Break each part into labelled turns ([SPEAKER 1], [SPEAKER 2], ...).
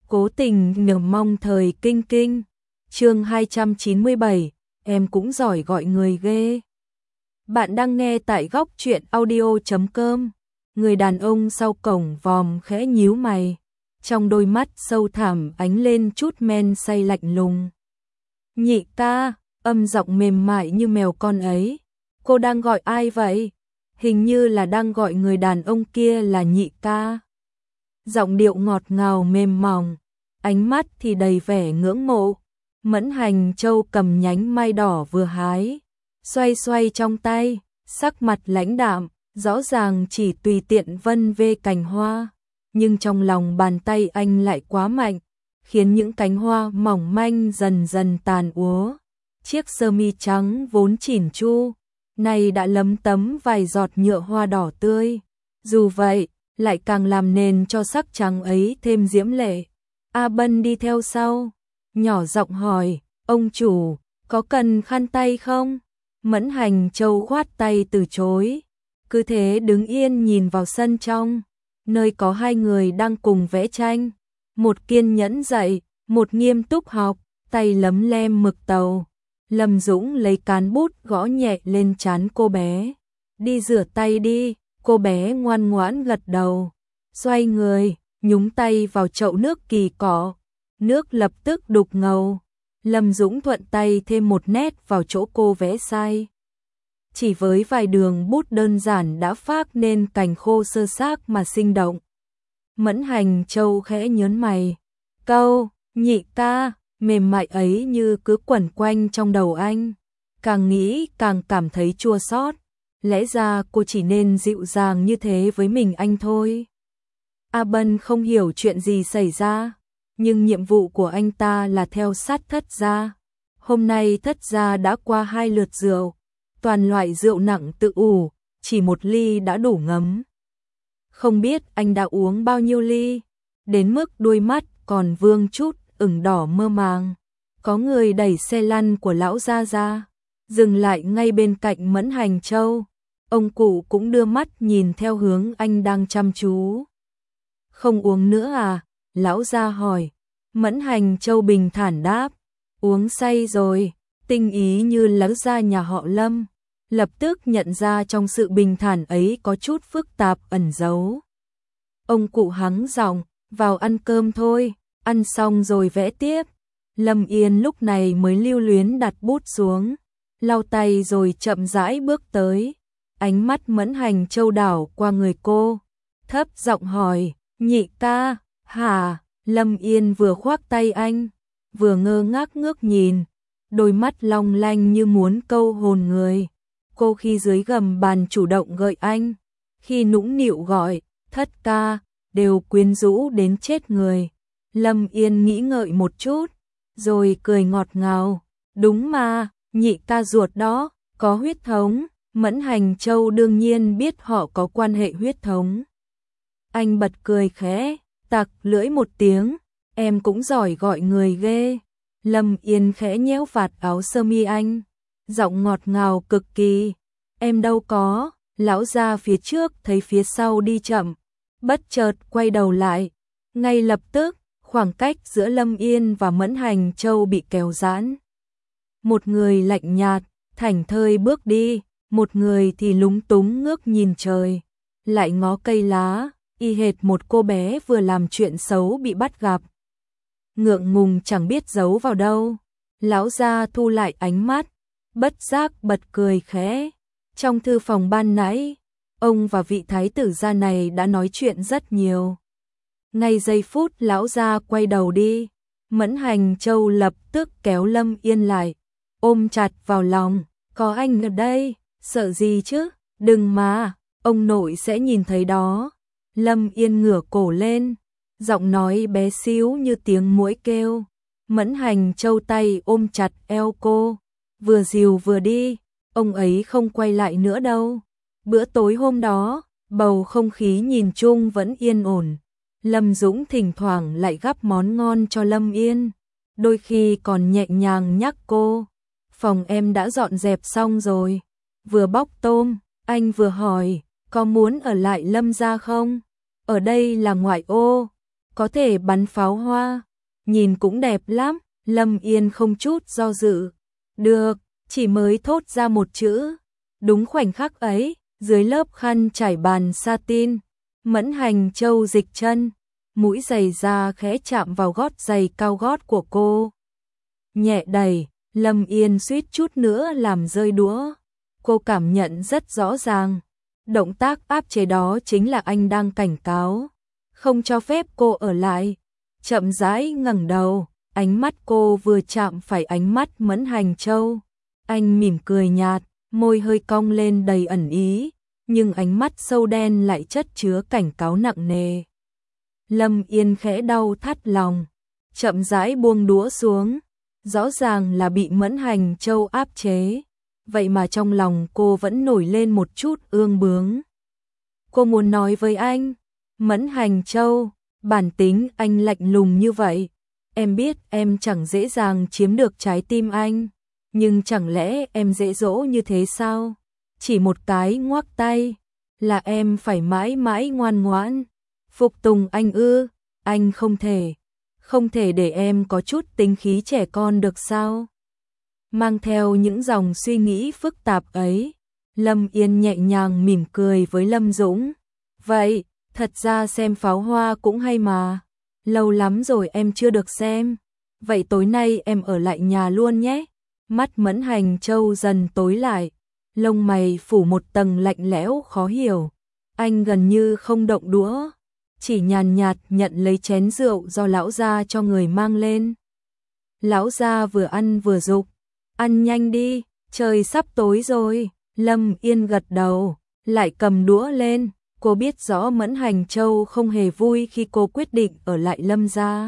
[SPEAKER 1] Cố tình nhờ mong thời kinh kinh. Chương 297, em cũng giỏi gọi người ghê. Bạn đang nghe tại góc truyện audio.com. Người đàn ông sau cổng vòm khẽ nhíu mày, trong đôi mắt sâu thẳm ánh lên chút men say lạnh lùng. Nhị ca, âm giọng mềm mại như mèo con ấy. Cô đang gọi ai vậy? Hình như là đang gọi người đàn ông kia là nhị ca. Giọng điệu ngọt ngào mềm mỏng, ánh mắt thì đầy vẻ ngưỡng mộ. Mẫn Hành Châu cầm nhánh mai đỏ vừa hái, xoay xoay trong tay, sắc mặt lãnh đạm, rõ ràng chỉ tùy tiện vân vê cành hoa, nhưng trong lòng bàn tay anh lại quá mạnh, khiến những cánh hoa mỏng manh dần dần tàn úa. Chiếc sơ mi trắng vốn chỉn chu, này đã lấm tấm vài giọt nhựa hoa đỏ tươi. Dù vậy, lại càng làm nền cho sắc trắng ấy thêm diễm lệ. A Bân đi theo sau, nhỏ giọng hỏi, ông chủ, có cần khăn tay không? Mẫn Hành Châu khoát tay từ chối, cứ thế đứng yên nhìn vào sân trong, nơi có hai người đang cùng vẽ tranh. Một kiên nhẫn dạy, một nghiêm túc học, tay lấm lem mực tàu. Lâm Dũng lấy cán bút gõ nhẹ lên trán cô bé. Đi rửa tay đi, cô bé ngoan ngoãn gật đầu. Xoay người, nhúng tay vào chậu nước kỳ cọ. Nước lập tức đục ngầu. Lâm Dũng thuận tay thêm một nét vào chỗ cô vẽ sai. Chỉ với vài đường bút đơn giản đã phác nên cành khô sơ xác mà sinh động. Mẫn Hành Châu khẽ nhớn mày. Câu, nhị ca, mềm mại ấy như cứ quẩn quanh trong đầu anh. Càng nghĩ càng cảm thấy chua xót. Lẽ ra cô chỉ nên dịu dàng như thế với mình anh thôi. A Bân không hiểu chuyện gì xảy ra, nhưng nhiệm vụ của anh ta là theo sát Thất gia. Hôm nay Thất gia đã qua 2 lượt rượu, toàn loại rượu nặng tự ủ, chỉ một ly đã đủ ngấm. Không biết anh đã uống bao nhiêu ly, đến mức đôi mắt còn vương chút ửng đỏ mơ màng. Có người đẩy xe lăn của lão gia ra, dừng lại ngay bên cạnh Mẫn Hành Châu. Ông cụ cũng đưa mắt nhìn theo hướng anh đang chăm chú. Không uống nữa à? Lão gia hỏi. Mẫn Hành Châu bình thản đáp. Uống say rồi. Tinh ý như lão gia nhà họ Lâm, lập tức nhận ra trong sự bình thản ấy có chút phức tạp ẩn giấu. Ông cụ hắng giọng, vào ăn cơm thôi, ăn xong rồi vẽ tiếp. Lâm Yên lúc này mới lưu luyến đặt bút xuống, lau tay rồi chậm rãi bước tới. Ánh mắt Mẫn Hành Châu đảo qua người cô, thấp giọng hỏi, nhị ca, hả? Lâm Yên vừa khoác tay anh, vừa ngơ ngác ngước nhìn, đôi mắt long lanh như muốn câu hồn người. Cô khi dưới gầm bàn chủ động gợi anh, khi nũng nịu gọi, Thất ca, đều quyến rũ đến chết người. Lâm Yên nghĩ ngợi một chút, rồi cười ngọt ngào, đúng mà, nhị ca ruột đó, có huyết thống. Mẫn Hành Châu đương nhiên biết họ có quan hệ huyết thống. Anh bật cười khẽ, tặc lưỡi một tiếng, em cũng giỏi gọi người ghê. Lâm Yên khẽ nhéo vạt áo sơ mi anh, giọng ngọt ngào cực kỳ. Em đâu có. Lão gia phía trước thấy phía sau đi chậm, bất chợt quay đầu lại. Ngay lập tức, khoảng cách giữa Lâm Yên và Mẫn Hành Châu bị kéo giãn. Một người lạnh nhạt, thảnh thơi bước đi, một người thì lúng túng ngước nhìn trời, lại ngó cây lá, y hệt một cô bé vừa làm chuyện xấu bị bắt gặp. Ngượng ngùng chẳng biết giấu vào đâu. Lão gia thu lại ánh mắt, bất giác bật cười khẽ. Trong thư phòng ban nãy, ông và vị thái tử gia này đã nói chuyện rất nhiều. Ngay giây phút lão gia quay đầu đi, Mẫn Hành Châu lập tức kéo Lâm Yên lại, ôm chặt vào lòng. Có anh ở đây, sợ gì chứ? Đừng mà, ông nội sẽ nhìn thấy đó. Lâm Yên ngửa cổ lên, giọng nói bé xíu như tiếng muỗi kêu. Mẫn Hành Châu tay ôm chặt eo cô, vừa dìu vừa đi. Ông ấy không quay lại nữa đâu. Bữa tối hôm đó, bầu không khí nhìn chung vẫn yên ổn. Lâm Dũng thỉnh thoảng lại gắp món ngon cho Lâm Yên, đôi khi còn nhẹ nhàng nhắc cô, phòng em đã dọn dẹp xong rồi. Vừa bóc tôm, anh vừa hỏi, có muốn ở lại Lâm gia không? Ở đây là ngoại ô, có thể bắn pháo hoa, nhìn cũng đẹp lắm. Lâm Yên không chút do dự. Được, chỉ mới thốt ra một chữ. Đúng khoảnh khắc ấy, dưới lớp khăn trải bàn satin, Mẫn Hành Châu dịch chân, mũi giày da khẽ chạm vào gót giày cao gót của cô. Nhẹ đẩy, Lâm Yên suýt chút nữa làm rơi đũa. Cô cảm nhận rất rõ ràng, động tác áp chế đó chính là anh đang cảnh cáo, không cho phép cô ở lại. Chậm rãi ngẩng đầu, ánh mắt cô vừa chạm phải ánh mắt Mẫn Hành Châu. Anh mỉm cười nhạt, môi hơi cong lên đầy ẩn ý, nhưng ánh mắt sâu đen lại chất chứa cảnh cáo nặng nề. Lâm Yên khẽ đau thắt lòng, chậm rãi buông đũa xuống, rõ ràng là bị Mẫn Hành Châu áp chế, vậy mà trong lòng cô vẫn nổi lên một chút ương bướng. Cô muốn nói với anh, Mẫn Hành Châu, bản tính anh lạnh lùng như vậy, em biết em chẳng dễ dàng chiếm được trái tim anh, nhưng chẳng lẽ em dễ dỗ như thế sao? Chỉ một cái ngoắc tay là em phải mãi mãi ngoan ngoãn phục tùng anh ư? Anh không thể để em có chút tính khí trẻ con được sao? Mang theo những dòng suy nghĩ phức tạp ấy, Lâm Yên nhẹ nhàng mỉm cười với Lâm Dũng. Vậy, thật ra xem pháo hoa cũng hay mà. Lâu lắm rồi em chưa được xem. Vậy tối nay em ở lại nhà luôn nhé. Mắt Mẫn Hành Châu dần tối lại, lông mày phủ một tầng lạnh lẽo khó hiểu. Anh gần như không động đũa, chỉ nhàn nhạt nhận lấy chén rượu do lão gia cho người mang lên. Lão gia vừa ăn vừa dục, ăn nhanh đi, trời sắp tối rồi. Lâm Yên gật đầu, lại cầm đũa lên. Cô biết rõ Mẫn Hành Châu không hề vui khi cô quyết định ở lại Lâm gia.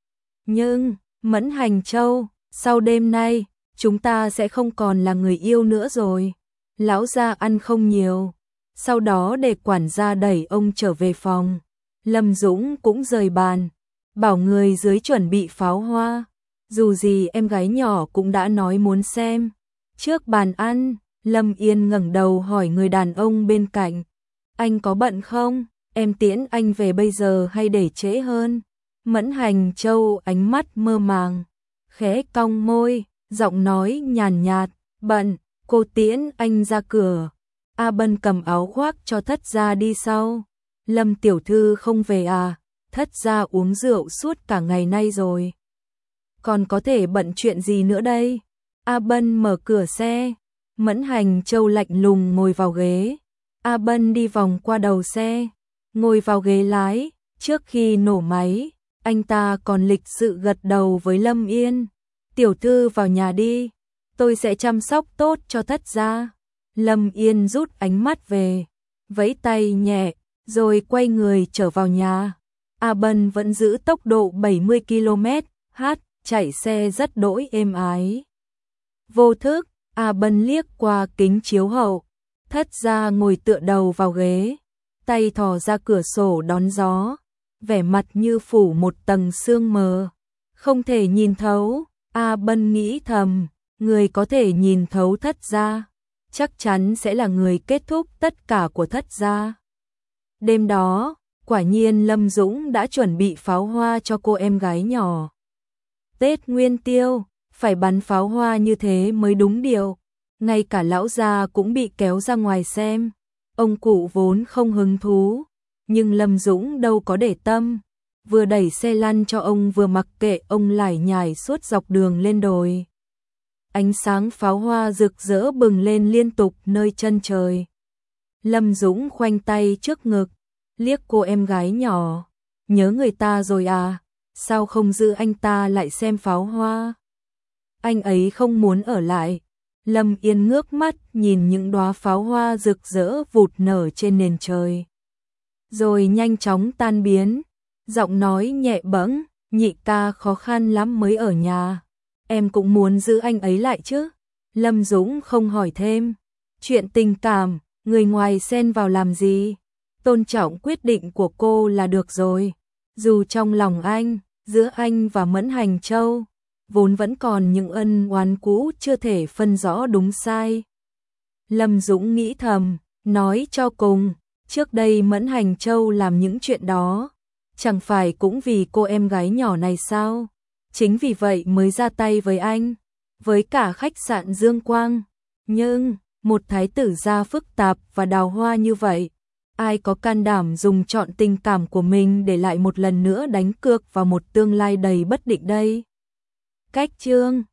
[SPEAKER 1] Nhưng, Mẫn Hành Châu, sau đêm nay, chúng ta sẽ không còn là người yêu nữa rồi. Lão gia ăn không nhiều, sau đó để quản gia đẩy ông trở về phòng. Lâm Dũng cũng rời bàn, bảo người dưới chuẩn bị pháo hoa. Dù gì em gái nhỏ cũng đã nói muốn xem. Trước bàn ăn, Lâm Yên ngẩng đầu hỏi người đàn ông bên cạnh. Anh có bận không? Em tiễn anh về bây giờ hay để trễ hơn? Mẫn Hành Châu ánh mắt mơ màng, khẽ cong môi, giọng nói nhàn nhạt, bận, cô tiễn anh ra cửa. A Bân cầm áo khoác cho Thất gia đi sau. Lâm tiểu thư không về à? Thất gia uống rượu suốt cả ngày nay rồi. Còn có thể bận chuyện gì nữa đây? A Bân mở cửa xe. Mẫn Hành Châu lạnh lùng ngồi vào ghế. A Bân đi vòng qua đầu xe, ngồi vào ghế lái. Trước khi nổ máy, anh ta còn lịch sự gật đầu với Lâm Yên. Tiểu thư vào nhà đi, tôi sẽ chăm sóc tốt cho Thất gia. Lâm Yên rút ánh mắt về, vẫy tay nhẹ, rồi quay người trở vào nhà. A Bân vẫn giữ tốc độ 70 km/h, chạy xe rất đỗi êm ái. Vô thức, A Bân liếc qua kính chiếu hậu. Thất gia ngồi tựa đầu vào ghế, tay thò ra cửa sổ đón gió, vẻ mặt như phủ một tầng sương mờ, không thể nhìn thấu. A Bân nghĩ thầm, người có thể nhìn thấu Thất gia, chắc chắn sẽ là người kết thúc tất cả của Thất gia. Đêm đó, quả nhiên Lâm Dũng đã chuẩn bị pháo hoa cho cô em gái nhỏ. Tết Nguyên Tiêu, phải bắn pháo hoa như thế mới đúng điều. Ngay cả lão già cũng bị kéo ra ngoài xem. Ông cụ vốn không hứng thú, nhưng Lâm Dũng đâu có để tâm, vừa đẩy xe lăn cho ông vừa mặc kệ ông lải nhải suốt dọc đường lên đồi. Ánh sáng pháo hoa rực rỡ bừng lên liên tục nơi chân trời. Lâm Dũng khoanh tay trước ngực, liếc cô em gái nhỏ. Nhớ người ta rồi à? Sao không giữ anh ta lại xem pháo hoa? Anh ấy không muốn ở lại. Lâm Yên ngước mắt nhìn những đóa pháo hoa rực rỡ vụt nở trên nền trời, rồi nhanh chóng tan biến. Giọng nói nhẹ bẫng, nhị ca khó khăn lắm mới ở nhà. Em cũng muốn giữ anh ấy lại chứ? Lâm Dũng không hỏi thêm. Chuyện tình cảm, người ngoài xen vào làm gì? Tôn trọng quyết định của cô là được rồi. Dù trong lòng anh, giữa anh và Mẫn Hành Châu, vốn vẫn còn những ân oán cũ chưa thể phân rõ đúng sai. Lâm Dũng nghĩ thầm, nói cho cùng, trước đây Mẫn Hành Châu làm những chuyện đó, chẳng phải cũng vì cô em gái nhỏ này sao? Chính vì vậy mới ra tay với anh, với cả khách sạn Dương Quang. Nhưng, một thái tử gia phức tạp và đào hoa như vậy, ai có can đảm dùng trọn tình cảm của mình để lại một lần nữa đánh cược vào một tương lai đầy bất định đây? Cách chương